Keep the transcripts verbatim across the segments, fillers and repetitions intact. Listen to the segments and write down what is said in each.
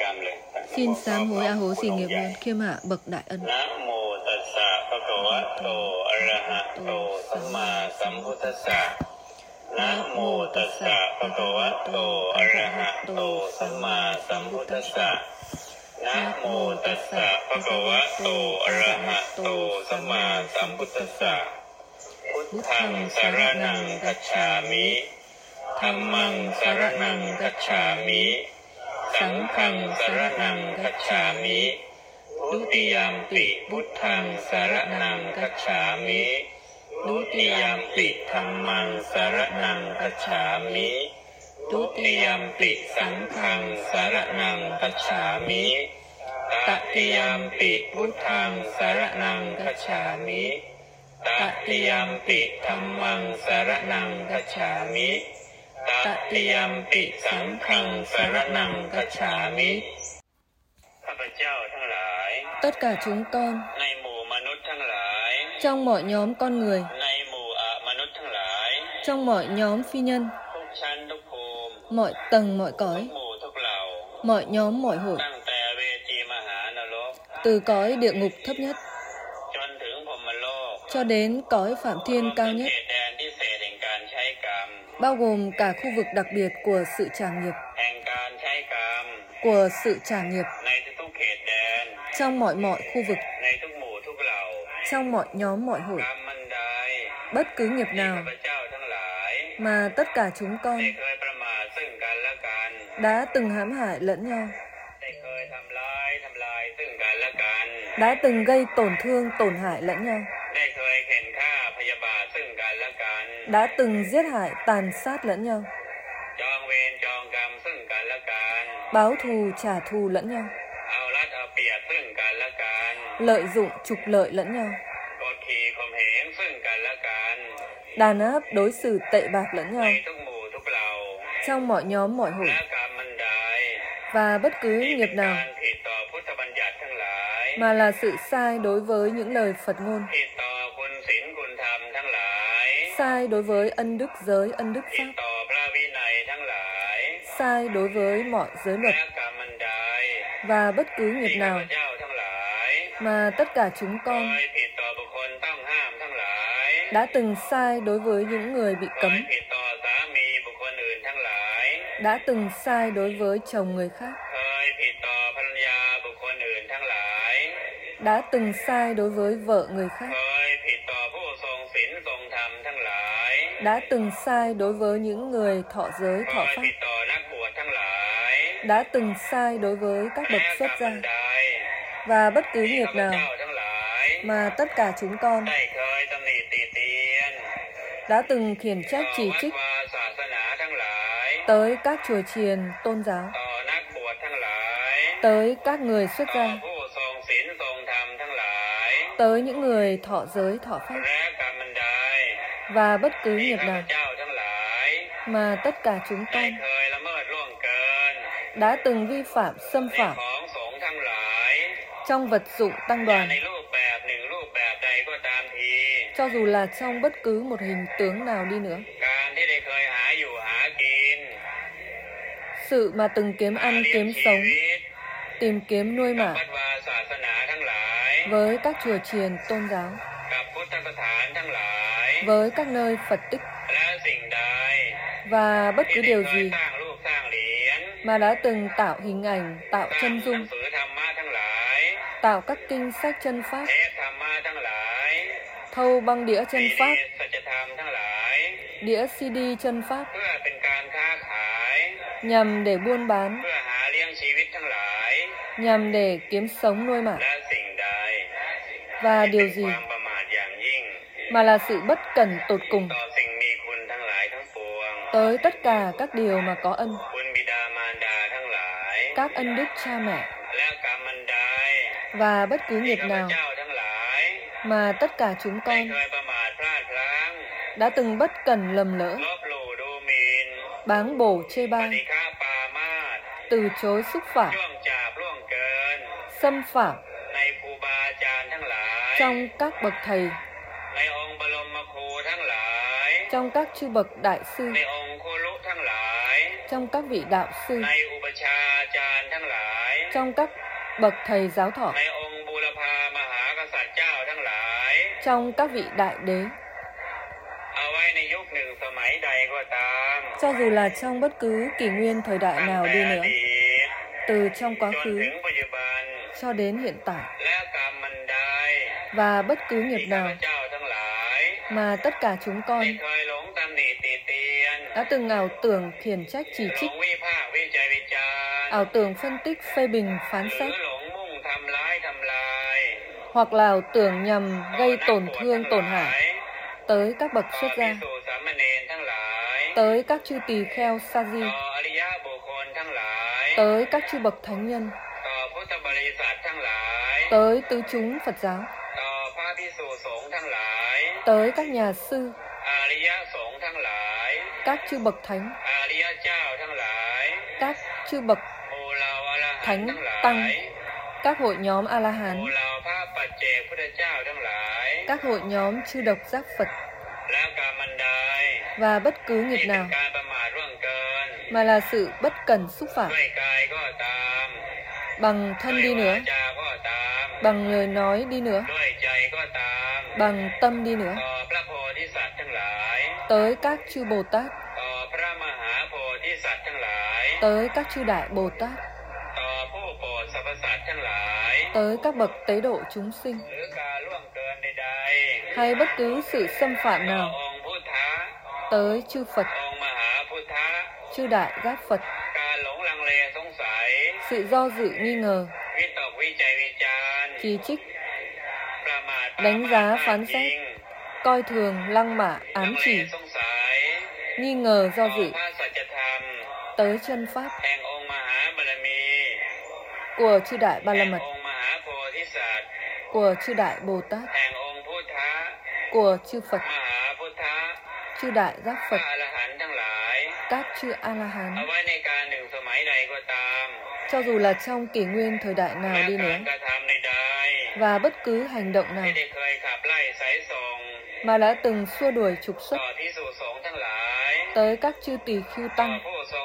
Xin sám hối A Hố xỉ nghiệp luôn, khiêm hạ bậc đại ân. Nam mô Tassa Bhagavato Arahato Samma Sambuddhassa. Nam mô Tassa Bhagavato Arahato Samma Sambuddhassa. Nam mô Tassa Bhagavato Arahato Samma Sambuddhassa. Buddhang saranang gacchami, Dhammang saranang gacchami, Sanghang saranang gacchami, Dutiyampi Buddhang saranang gacchami, Dutiyampi Dhammang saranang gacchami, Dutiyampi Sanghang saranang gacchami, Tatiyampi Buddhang saranang gacchami, Tatiyampi Dhammang saranang gacchami, Tatiyampi Sanghang saranang gacchami. Tất cả chúng con trong mọi nhóm con người, trong mọi nhóm phi nhân, mọi tầng mọi cõi, mọi nhóm mọi hội, từ cõi địa ngục thấp nhất cho đến cõi phạm thiên cao nhất, bao gồm cả khu vực đặc biệt của sự trả nghiệp, của sự trả nghiệp trong mọi mọi khu vực, trong mọi nhóm mọi hội, bất cứ nghiệp nào mà tất cả chúng con đã từng hãm hại lẫn nhau, đã từng gây tổn thương tổn hại lẫn nhau, đã từng giết hại tàn sát lẫn nhau, báo thù trả thù lẫn nhau, lợi dụng trục lợi lẫn nhau, đàn áp đối xử tệ bạc lẫn nhau trong mọi nhóm mọi hội, và bất cứ nghiệp nào mà là sự sai đối với những lời Phật ngôn, sai đối với ân đức giới, ân đức pháp, sai đối với mọi giới luật, và bất cứ nghiệp nào mà tất cả chúng con đã từng sai đối với những người bị cấm, đã từng sai đối với chồng người khác, đã từng sai đối với vợ người khác, đã từng sai đối với những người thọ giới thọ pháp, đã từng sai đối với các bậc xuất gia, và bất cứ nghiệp nào mà tất cả chúng con đã từng khiển trách chỉ trích tới các chùa chiền tôn giáo, tới các người xuất gia, tới những người thọ giới thọ pháp, và bất cứ nghiệp nào mà tất cả chúng con đã từng vi phạm xâm phạm trong vật dụng tăng đoàn, cho dù là trong bất cứ một hình tướng nào đi nữa. Sự mà từng kiếm ăn kiếm sống, tìm kiếm nuôi mạng với các chùa chiền tôn giáo, với các nơi Phật tích, và bất cứ điều gì mà đã từng tạo hình ảnh, tạo chân dung, tạo các kinh sách chân pháp, thâu băng đĩa chân pháp, đĩa xê đê chân pháp, nhằm để buôn bán, nhằm để kiếm sống nuôi mạng, và điều gì mà là sự bất cẩn tột cùng tới tất cả các điều mà có ân, các ân đức cha mẹ, và bất cứ nghiệp nào mà tất cả chúng con đã từng bất cẩn lầm lỡ, báng bổ chê bai, từ chối xúc phạm, xâm phạm trong các bậc thầy, trong các chư bậc đại sư, trong các vị đạo sư, trong các bậc thầy giáo thọ, trong các vị đại đế, cho dù là trong bất cứ kỷ nguyên thời đại nào đi nữa, từ trong quá khứ cho đến hiện tại, và bất cứ nghiệp nào mà tất cả chúng con đã từng ảo tưởng khiển trách chỉ trích, ảo tưởng phân tích phê bình phán xét, hoặc là ảo tưởng nhằm gây tổn thương tổn hại tới các bậc xuất gia, tới các chư tỳ kheo sa di, tới các chư bậc thánh nhân, tới tứ chúng Phật giáo, tới các nhà sư, các chư bậc thánh, các chư bậc thánh tăng, các hội nhóm A La Hán, các hội nhóm chư độc giác Phật, và bất cứ nghiệp nào mà là sự bất cẩn xúc phạm, bằng thân đi nữa, bằng lời nói đi nữa, bằng tâm đi nữa, tới các chư Bồ Tát, tới các chư Đại Bồ Tát, tới các bậc tế độ chúng sinh, hay bất cứ sự xâm phạm nào tới chư Phật, chư Đại Giác Phật, sự do dự nghi ngờ, chỉ trích, đánh giá phán xét, coi thường lăng mạ ám chỉ, nghi ngờ do dự tới chân pháp của chư Đại Ba La Mật, của chư Đại Bồ Tát, của chư Phật, chư Đại Giác Phật, các chư A La Hán, cho dù là trong kỷ nguyên thời đại nào đi nữa, và bất cứ hành động nào mà đã từng xua đuổi trục xuất tới các chư tỳ khưu tăng,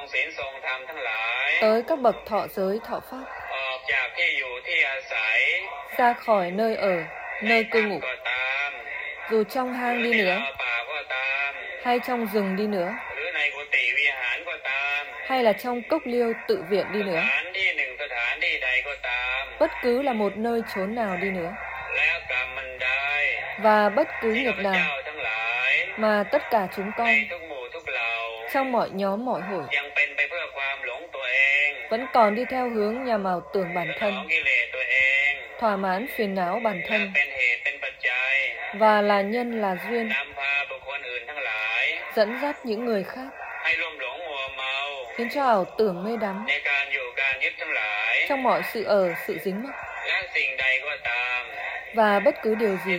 tới các bậc thọ giới thọ pháp, ra khỏi nơi ở, nơi cư ngụ, dù trong hang đi nữa, hay trong rừng đi nữa, hay là trong cốc liêu tự viện đi nữa, bất cứ là một nơi chốn nào đi nữa, và bất cứ nghiệp nào mà tất cả chúng con trong mọi nhóm mọi hội vẫn còn đi theo hướng nhằm ảo tưởng bản thân, thỏa mãn phiền não bản thân, và là nhân là duyên, dẫn dắt những người khác, khiến cho ảo tưởng mê đắm trong mọi sự ở, sự dính mắc, và bất cứ điều gì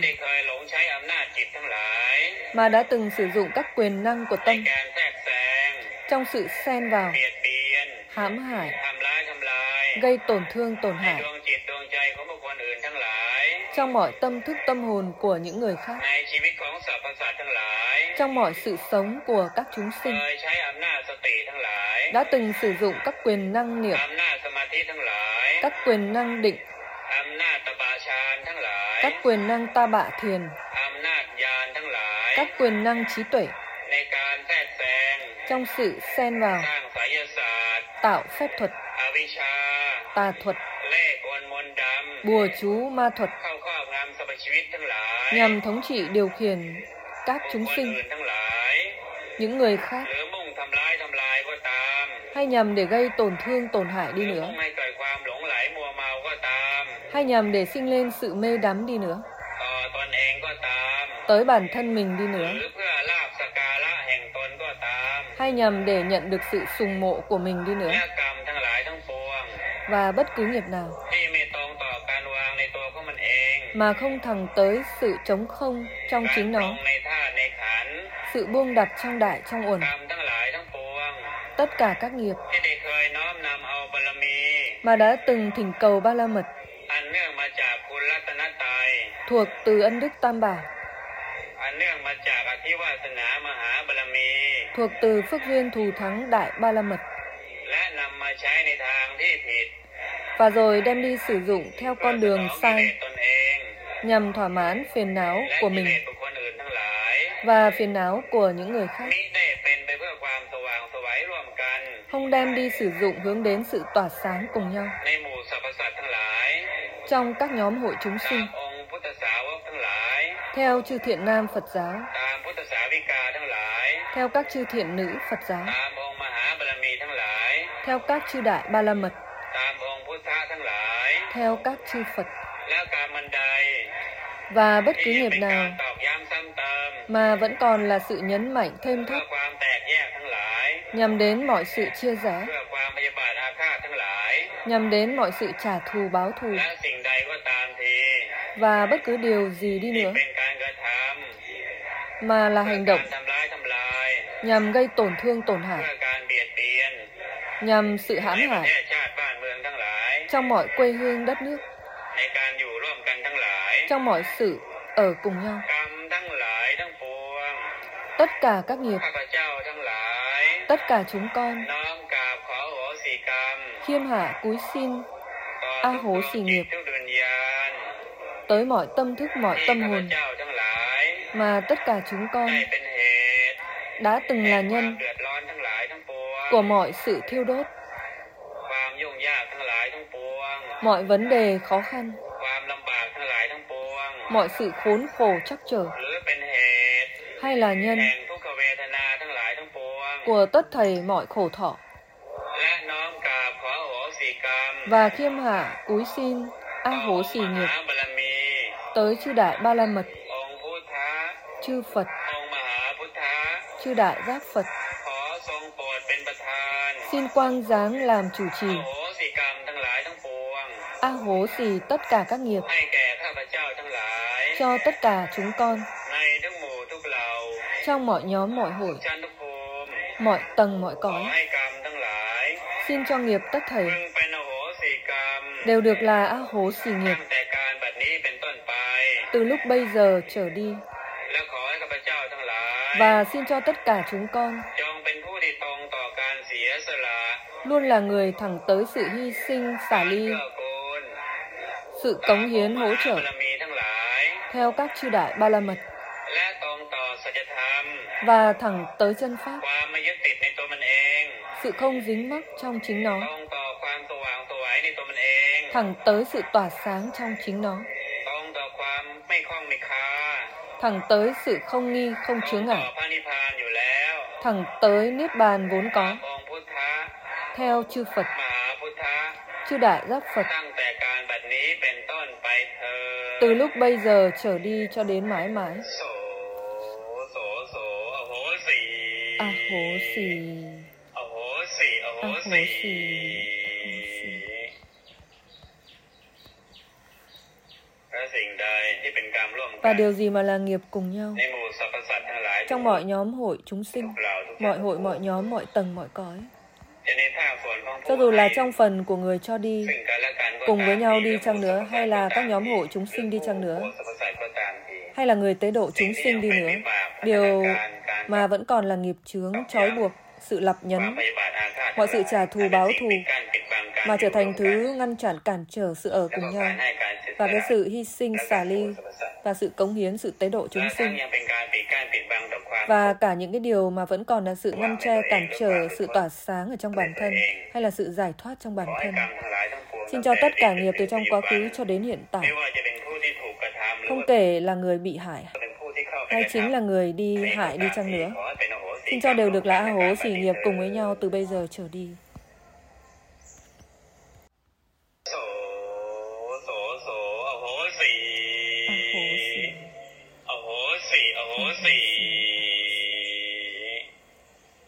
mà đã từng sử dụng các quyền năng của tâm trong sự xen vào, hãm hại, gây tổn thương tổn hại trong mọi tâm thức tâm hồn của những người khác, trong mọi sự sống của các chúng sinh, đã từng sử dụng các quyền năng niệm, các quyền năng định, các quyền năng ta bạ thiền, các quyền năng trí tuệ trong sự xen vào, tạo phép thuật, tà thuật, bùa chú ma thuật, nhằm thống trị điều khiển các chúng sinh, những người khác, hay nhằm để gây tổn thương tổn hại đi nữa, hay nhằm để sinh lên sự mê đắm đi nữa, tới bản thân mình đi nữa, hay nhằm để nhận được sự sùng mộ của mình đi nữa, và bất cứ nghiệp nào mà không thẳng tới sự trống không trong chính nó, sự buông đặt trong đại trong uẩn, tất cả các nghiệp mà đã từng thỉnh cầu Ba La Mật thuộc từ ân đức Tam Bảo, thuộc từ phước duyên thù thắng đại Ba La Mật, và rồi đem đi sử dụng theo con đường sai nhằm thỏa mãn phiền não của mình và phiền não của những người khác. Không đem đi sử dụng hướng đến sự tỏa sáng cùng nhau trong các nhóm hội chúng sinh, theo chư thiện nam Phật giáo, theo các chư thiện nữ Phật giáo, theo các chư đại ba la mật, theo các chư Phật. Và bất cứ nghiệp nào mà vẫn còn là sự nhấn mạnh thêm thắt nhằm đến mọi sự chia rẽ, nhằm đến mọi sự trả thù báo thù, và bất cứ điều gì đi nữa mà là hành động nhằm gây tổn thương tổn hại, nhằm sự hãm hại trong mọi quê hương đất nước, trong mọi sự ở cùng nhau. Tất cả các nghiệp, tất cả chúng con khiêm hạ cúi xin a hố xì nghiệp tới mọi tâm thức, mọi tâm hồn mà tất cả chúng con đã từng là nhân của mọi sự thiêu đốt, mọi vấn đề khó khăn, mọi sự khốn khổ trắc trở, hay là nhân của tất thảy mọi khổ thọ, và khiêm hạ cúi xin a hố xì nghiệp tới chư đại ba la mật, chư Phật, chư đại giác Phật, xin quang giáng làm chủ trì a hố xì tất cả các nghiệp cho tất cả chúng con trong mọi nhóm, mọi hội, mọi tầng, mọi cõi. Xin cho nghiệp tất thảy đều được là a hố xì nghiệp từ lúc bây giờ trở đi. Và xin cho tất cả chúng con luôn là người thẳng tới sự hy sinh xả ly, sự cống hiến hỗ trợ theo các chư đại ba la mật, và thẳng tới chân pháp, sự không dính mắc trong chính nó, thẳng tới sự tỏa sáng trong chính nó, thẳng tới sự không nghi, không chướng ngại, thẳng tới niết bàn vốn có, theo chư Phật, chư đại giác Phật, từ lúc bây giờ trở đi cho đến mãi mãi. A hố xì, a hố xì. Và điều gì mà là nghiệp cùng nhau trong mọi nhóm hội chúng sinh, mọi hội, mọi nhóm, mọi tầng, mọi cõi. Cho dù là trong phần của người cho đi cùng với nhau đi chăng nữa, hay là các nhóm hội chúng sinh đi chăng nữa, hay là người tế độ chúng sinh đi nữa, điều mà vẫn còn là nghiệp chướng trói buộc, sự lập nhấn, mọi sự trả thù báo thù, mà trở thành thứ ngăn chặn cản trở sự ở cùng nhau, và cái sự hy sinh xả ly, và sự cống hiến, sự tế độ chúng sinh, và cả những cái điều mà vẫn còn là sự ngăn che, cản trở sự tỏa sáng ở trong bản thân, hay là sự giải thoát trong bản thân. Xin cho tất cả nghiệp từ trong quá khứ cho đến hiện tại, không kể là người bị hại hay chính là người đi hại đi chăng nữa, xin cho đều được là a hố xì nghiệp cùng với nhau từ bây giờ trở đi. A hố xì, a hố xì, a hố xì.